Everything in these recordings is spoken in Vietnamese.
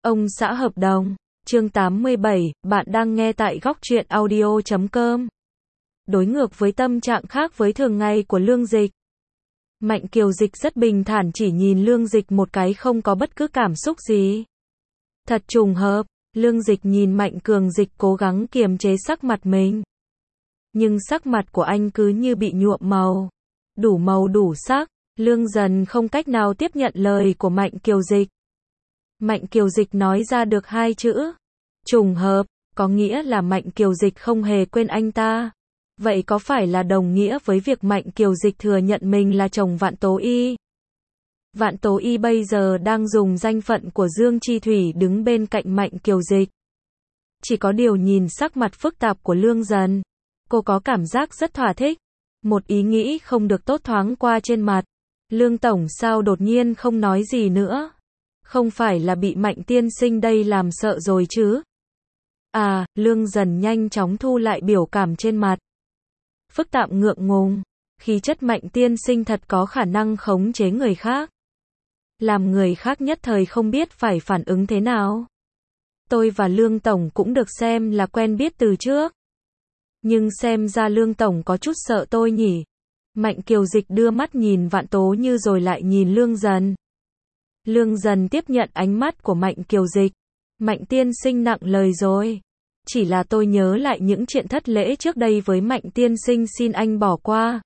Ông xã hợp đồng, chương 87, bạn đang nghe tại góc truyện audio.com. Đối ngược với tâm trạng khác với thường ngày của Lương Dịch. Mạnh Kiều Dịch rất bình thản chỉ nhìn Lương Dịch một cái không có bất cứ cảm xúc gì. Thật trùng hợp, Lương Dịch nhìn Mạnh Cường Dịch cố gắng kiềm chế sắc mặt mình. Nhưng sắc mặt của anh cứ như bị nhuộm màu đủ sắc, Lương Dần không cách nào tiếp nhận lời của Mạnh Kiều Dịch. Mạnh Kiều Dịch nói ra được hai chữ, trùng hợp, có nghĩa là Mạnh Kiều Dịch không hề quên anh ta. Vậy có phải là đồng nghĩa với việc Mạnh Kiều Dịch thừa nhận mình là chồng Vạn Tố Y? Vạn Tố Y bây giờ đang dùng danh phận của Dương Chi Thủy đứng bên cạnh Mạnh Kiều Dịch. Chỉ có điều nhìn sắc mặt phức tạp của Lương Dần, cô có cảm giác rất thỏa thích. Một ý nghĩ không được tốt thoáng qua trên mặt. Lương Tổng sao đột nhiên không nói gì nữa? Không phải là bị Mạnh tiên sinh đây làm sợ rồi chứ? À, Lương Dần nhanh chóng thu lại biểu cảm trên mặt. Phức tạp ngượng ngùng, khí chất Mạnh tiên sinh thật có khả năng khống chế người khác. Làm người khác nhất thời không biết phải phản ứng thế nào. Tôi và Lương Tổng cũng được xem là quen biết từ trước. Nhưng xem ra Lương Tổng có chút sợ tôi nhỉ? Mạnh Kiều Dịch đưa mắt nhìn Vạn Tố Như rồi lại nhìn Lương Dần. Lương Dần tiếp nhận ánh mắt của Mạnh Kiều Dịch. Mạnh tiên sinh nặng lời rồi. Chỉ là tôi nhớ lại những chuyện thất lễ trước đây với Mạnh tiên sinh, xin anh bỏ qua.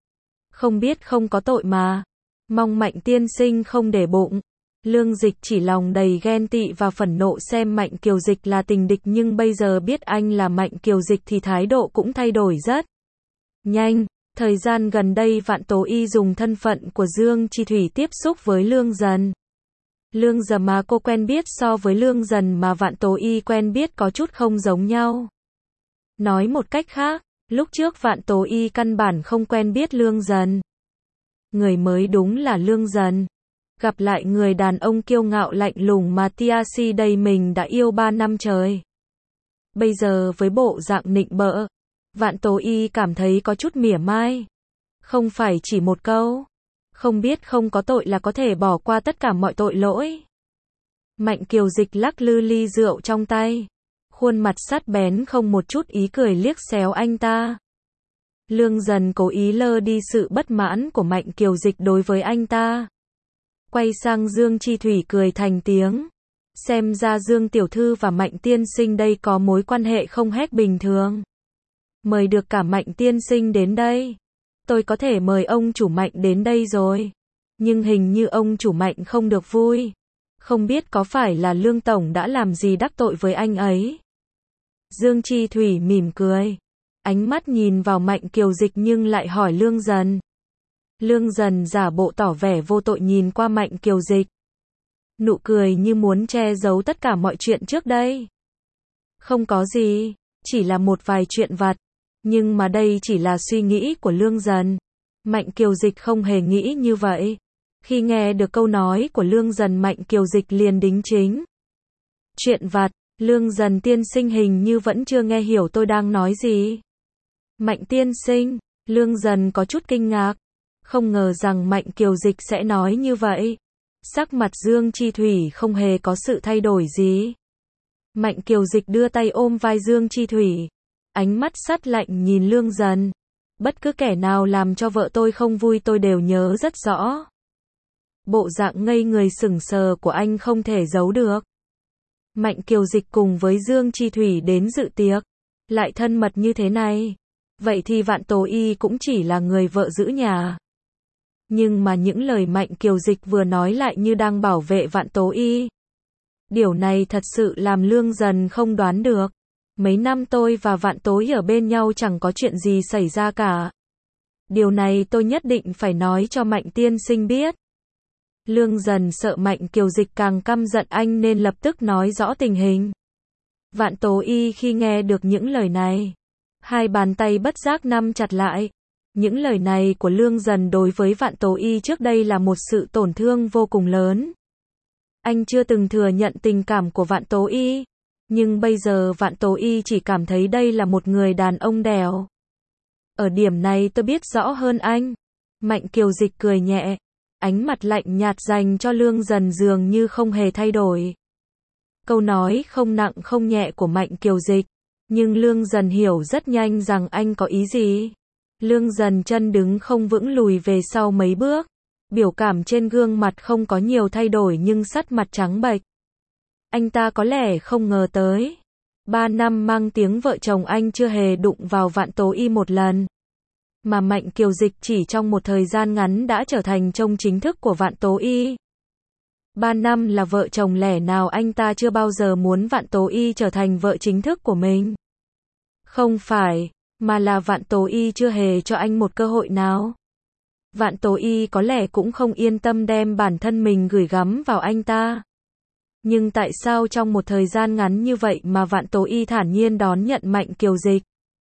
Không biết không có tội mà. Mong Mạnh tiên sinh không để bụng. Lương Dịch chỉ lòng đầy ghen tị và phẫn nộ xem Mạnh Kiều Dịch là tình địch, nhưng bây giờ biết anh là Mạnh Kiều Dịch thì thái độ cũng thay đổi rất nhanh. Thời gian gần đây Vạn Tố Y dùng thân phận của Dương Chi Thủy tiếp xúc với Lương Dần. Lương Dần mà cô quen biết so với Lương Dần mà Vạn Tố Y quen biết có chút không giống nhau. Nói một cách khác, lúc trước Vạn Tố Y căn bản không quen biết Lương Dần. Người mới đúng là Lương Dần. Gặp lại người đàn ông kiêu ngạo lạnh lùng mà Tiashi đây mình đã yêu 3 năm trời. Bây giờ với bộ dạng nịnh bợ, Vạn Tố Y cảm thấy có chút mỉa mai. Không phải chỉ một câu, không biết không có tội là có thể bỏ qua tất cả mọi tội lỗi. Mạnh Kiều Dịch lắc lư ly rượu trong tay. Khuôn mặt sắc bén không một chút ý cười liếc xéo anh ta. Lương Dần cố ý lơ đi sự bất mãn của Mạnh Kiều Dịch đối với anh ta. Quay sang Dương Chi Thủy cười thành tiếng. Xem ra Dương Tiểu Thư và Mạnh tiên sinh đây có mối quan hệ không hét bình thường. Mời được cả Mạnh tiên sinh đến đây. Tôi có thể mời ông chủ Mạnh đến đây rồi. Nhưng hình như ông chủ Mạnh không được vui. Không biết có phải là Lương Tổng đã làm gì đắc tội với anh ấy. Dương Chi Thủy mỉm cười. Ánh mắt nhìn vào Mạnh Kiều Dịch nhưng lại hỏi Lương Dần. Lương Dần giả bộ tỏ vẻ vô tội nhìn qua Mạnh Kiều Dịch. Nụ cười như muốn che giấu tất cả mọi chuyện trước đây. Không có gì, chỉ là một vài chuyện vặt. Nhưng mà đây chỉ là suy nghĩ của Lương Dần. Mạnh Kiều Dịch không hề nghĩ như vậy. Khi nghe được câu nói của Lương Dần, Mạnh Kiều Dịch liền đính chính. Chuyện vặt, Lương Dần tiên sinh hình như vẫn chưa nghe hiểu tôi đang nói gì. Mạnh tiên sinh, Lương Dần có chút kinh ngạc. Không ngờ rằng Mạnh Kiều Dịch sẽ nói như vậy. Sắc mặt Dương Chi Thủy không hề có sự thay đổi gì. Mạnh Kiều Dịch đưa tay ôm vai Dương Chi Thủy. Ánh mắt sắt lạnh nhìn Lương Dần. Bất cứ kẻ nào làm cho vợ tôi không vui tôi đều nhớ rất rõ. Bộ dạng ngây người sững sờ của anh không thể giấu được. Mạnh Kiều Dịch cùng với Dương Chi Thủy đến dự tiệc. Lại thân mật như thế này. Vậy thì Vạn Tố Y cũng chỉ là người vợ giữ nhà. Nhưng mà những lời Mạnh Kiều Dịch vừa nói lại như đang bảo vệ Vạn Tố Y. Điều này thật sự làm Lương Dần không đoán được. Mấy năm tôi và Vạn Tố Y ở bên nhau chẳng có chuyện gì xảy ra cả. Điều này tôi nhất định phải nói cho Mạnh tiên sinh biết. Lương Dần sợ Mạnh Kiều Dịch càng căm giận anh nên lập tức nói rõ tình hình. Vạn Tố Y khi nghe được những lời này, hai bàn tay bất giác nắm chặt lại. Những lời này của Lương Dần đối với Vạn Tố Y trước đây là một sự tổn thương vô cùng lớn. Anh chưa từng thừa nhận tình cảm của Vạn Tố Y. Nhưng bây giờ Vạn Tố Y chỉ cảm thấy đây là một người đàn ông đèo. Ở điểm này tôi biết rõ hơn anh. Mạnh Kiều Dịch cười nhẹ. Ánh mặt lạnh nhạt dành cho Lương Dần dường như không hề thay đổi. Câu nói không nặng không nhẹ của Mạnh Kiều Dịch. Nhưng Lương Dần hiểu rất nhanh rằng anh có ý gì. Lương Dần chân đứng không vững lùi về sau mấy bước. Biểu cảm trên gương mặt không có nhiều thay đổi nhưng sắc mặt trắng bệch. Anh ta có lẽ không ngờ tới. 3 năm mang tiếng vợ chồng anh chưa hề đụng vào Vạn Tố Y một lần. Mà Mạnh Kiều Dịch chỉ trong một thời gian ngắn đã trở thành chồng chính thức của Vạn Tố Y. 3 năm là vợ chồng lẽ nào anh ta chưa bao giờ muốn Vạn Tố Y trở thành vợ chính thức của mình. Không phải, mà là Vạn Tố Y chưa hề cho anh một cơ hội nào. Vạn Tố Y có lẽ cũng không yên tâm đem bản thân mình gửi gắm vào anh ta. Nhưng tại sao trong một thời gian ngắn như vậy mà Vạn Tố Y thản nhiên đón nhận Mạnh Kiều Dịch?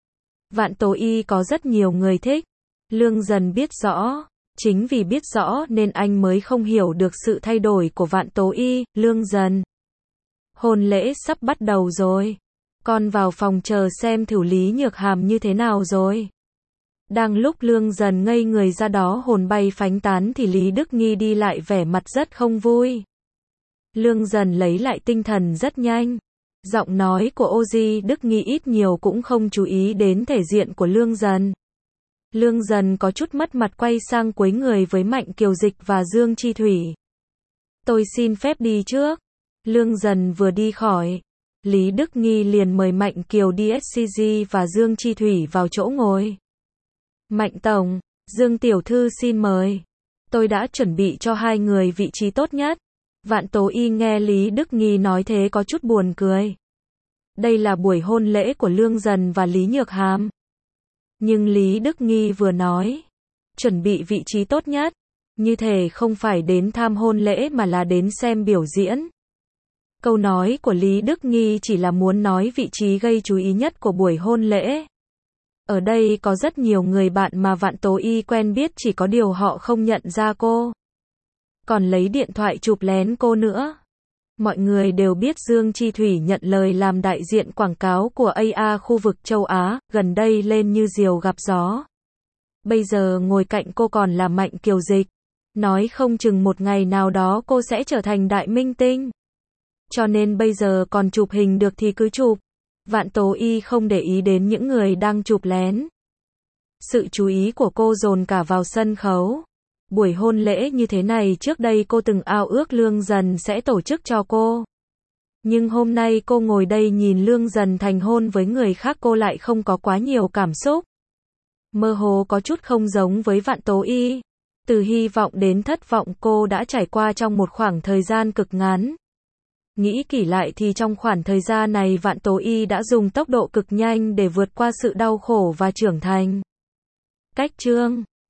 Vạn Tố Y có rất nhiều người thích. Lương Dần biết rõ. Chính vì biết rõ nên anh mới không hiểu được sự thay đổi của Vạn Tố Y. Lương Dần. Hôn lễ sắp bắt đầu rồi. Con vào phòng chờ xem thử Lý Nhược Hàm như thế nào rồi. Đang lúc Lương Dần ngây người ra đó hồn bay phách tán thì Lý Đức Nghi đi lại vẻ mặt rất không vui. Lương Dần lấy lại tinh thần rất nhanh. Giọng nói của Ô Di Đức Nghi ít nhiều cũng không chú ý đến thể diện của Lương Dần. Lương Dần có chút mất mặt quay sang cúi người với Mạnh Kiều Dịch và Dương Chi Thủy. Tôi xin phép đi trước. Lương Dần vừa đi khỏi. Lý Đức Nghi liền mời Mạnh Kiều đi SCG và Dương Chi Thủy vào chỗ ngồi. Mạnh Tổng, Dương Tiểu Thư xin mời. Tôi đã chuẩn bị cho hai người vị trí tốt nhất. Vạn Tố Y nghe Lý Đức Nghi nói thế có chút buồn cười. Đây là buổi hôn lễ của Lương Dần và Lý Nhược Hàm. Nhưng Lý Đức Nghi vừa nói, chuẩn bị vị trí tốt nhất, như thể không phải đến tham hôn lễ mà là đến xem biểu diễn. Câu nói của Lý Đức Nghi chỉ là muốn nói vị trí gây chú ý nhất của buổi hôn lễ. Ở đây có rất nhiều người bạn mà Vạn Tố Y quen biết, chỉ có điều họ không nhận ra cô. Còn lấy điện thoại chụp lén cô nữa. Mọi người đều biết Dương Chi Thủy nhận lời làm đại diện quảng cáo của AA khu vực châu Á, gần đây lên như diều gặp gió. Bây giờ ngồi cạnh cô còn là Mạnh Kiều Dịch. Nói không chừng một ngày nào đó cô sẽ trở thành đại minh tinh. Cho nên bây giờ còn chụp hình được thì cứ chụp. Vạn Tố Y không để ý đến những người đang chụp lén. Sự chú ý của cô dồn cả vào sân khấu. Buổi hôn lễ như thế này trước đây cô từng ao ước Lương Dần sẽ tổ chức cho cô. Nhưng hôm nay cô ngồi đây nhìn Lương Dần thành hôn với người khác, cô lại không có quá nhiều cảm xúc. Mơ hồ có chút không giống với Vạn Tố Y. Từ hy vọng đến thất vọng cô đã trải qua trong một khoảng thời gian cực ngắn. Nghĩ kỹ lại thì trong khoảng thời gian này Vạn Tố Y đã dùng tốc độ cực nhanh để vượt qua sự đau khổ và trưởng thành. Cách chương